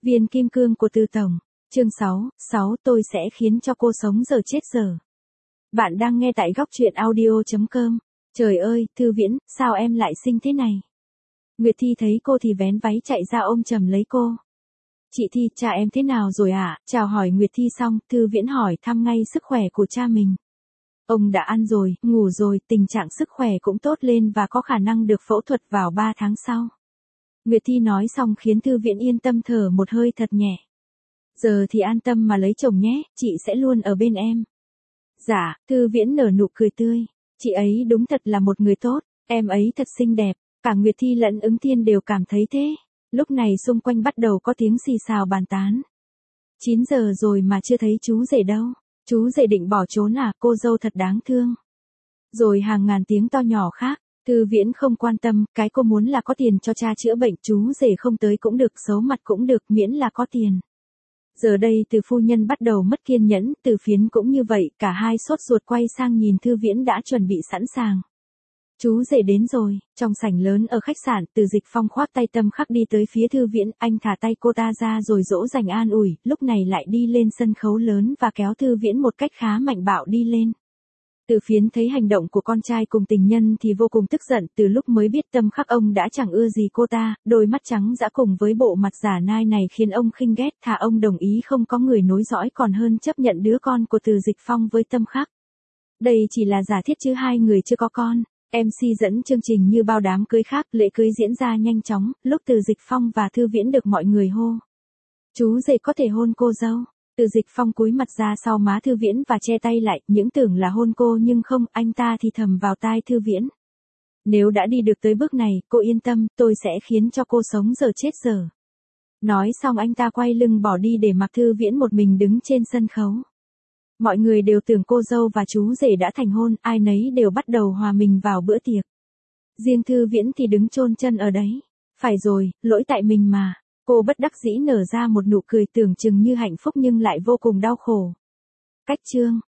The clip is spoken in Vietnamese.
Viên kim cương của Từ Tổng. Chương 6, tôi sẽ khiến cho cô sống giờ chết giờ. Bạn đang nghe tại góc truyện audio.com. Trời ơi, Thư Viễn, sao em lại xinh thế này? Nguyệt Thi thấy cô thì vén váy chạy ra ôm chầm lấy cô. Chị Thi, cha em thế nào rồi ạ? Chào hỏi Nguyệt Thi xong, Thư Viễn hỏi thăm ngay sức khỏe của cha mình. Ông đã ăn rồi, ngủ rồi, tình trạng sức khỏe cũng tốt lên và có khả năng được phẫu thuật vào 3 tháng sau. Nguyệt Thi nói xong khiến Thư Viễn yên tâm thở một hơi thật nhẹ. Giờ thì an tâm mà lấy chồng nhé, chị sẽ luôn ở bên em. Dạ, Thư Viễn nở nụ cười tươi. Chị ấy đúng thật là một người tốt, em ấy thật xinh đẹp. Cả Nguyệt Thi lẫn Ứng Thiên đều cảm thấy thế. Lúc này xung quanh bắt đầu có tiếng xì xào bàn tán. 9 giờ rồi mà chưa thấy chú rể đâu. Chú rể định bỏ trốn à, cô dâu thật đáng thương. Rồi hàng ngàn tiếng to nhỏ khác. Thư Viễn không quan tâm, cái cô muốn là có tiền cho cha chữa bệnh, chú rể không tới cũng được, xấu mặt cũng được, miễn là có tiền. Giờ đây Từ phu nhân bắt đầu mất kiên nhẫn, Từ Phiến cũng như vậy, cả hai sốt ruột quay sang nhìn Thư Viễn đã chuẩn bị sẵn sàng. Chú rể đến rồi, trong sảnh lớn ở khách sạn, Từ Dịch Phong khoác tay Tâm Khắc đi tới phía Thư Viễn, anh thả tay cô ta ra rồi dỗ dành an ủi, lúc này lại đi lên sân khấu lớn và kéo Thư Viễn một cách khá mạnh bạo đi lên. Từ Phiến thấy hành động của con trai cùng tình nhân thì vô cùng tức giận, từ lúc mới biết Tâm Khắc ông đã chẳng ưa gì cô ta, đôi mắt trắng dã cùng với bộ mặt giả nai này khiến ông khinh ghét, thà ông đồng ý không có người nối dõi còn hơn chấp nhận đứa con của Từ Dịch Phong với Tâm Khắc. Đây chỉ là giả thiết chứ hai người chưa có con. MC dẫn chương trình như bao đám cưới khác, lễ cưới diễn ra nhanh chóng, lúc Từ Dịch Phong và Thư Viễn được mọi người hô. Chú rể có thể hôn cô dâu. Từ Dịch Phong cúi mặt ra sau má Thư Viễn và che tay lại, những tưởng là hôn cô nhưng không, anh ta thì thầm vào tai Thư Viễn. Nếu đã đi được tới bước này, cô yên tâm, tôi sẽ khiến cho cô sống giờ chết giờ. Nói xong anh ta quay lưng bỏ đi để mặc Thư Viễn một mình đứng trên sân khấu. Mọi người đều tưởng cô dâu và chú rể đã thành hôn, ai nấy đều bắt đầu hòa mình vào bữa tiệc. Riêng Thư Viễn thì đứng chôn chân ở đấy. Phải rồi, lỗi tại mình mà. Cô bất đắc dĩ nở ra một nụ cười tưởng chừng như hạnh phúc nhưng lại vô cùng đau khổ. Cách chương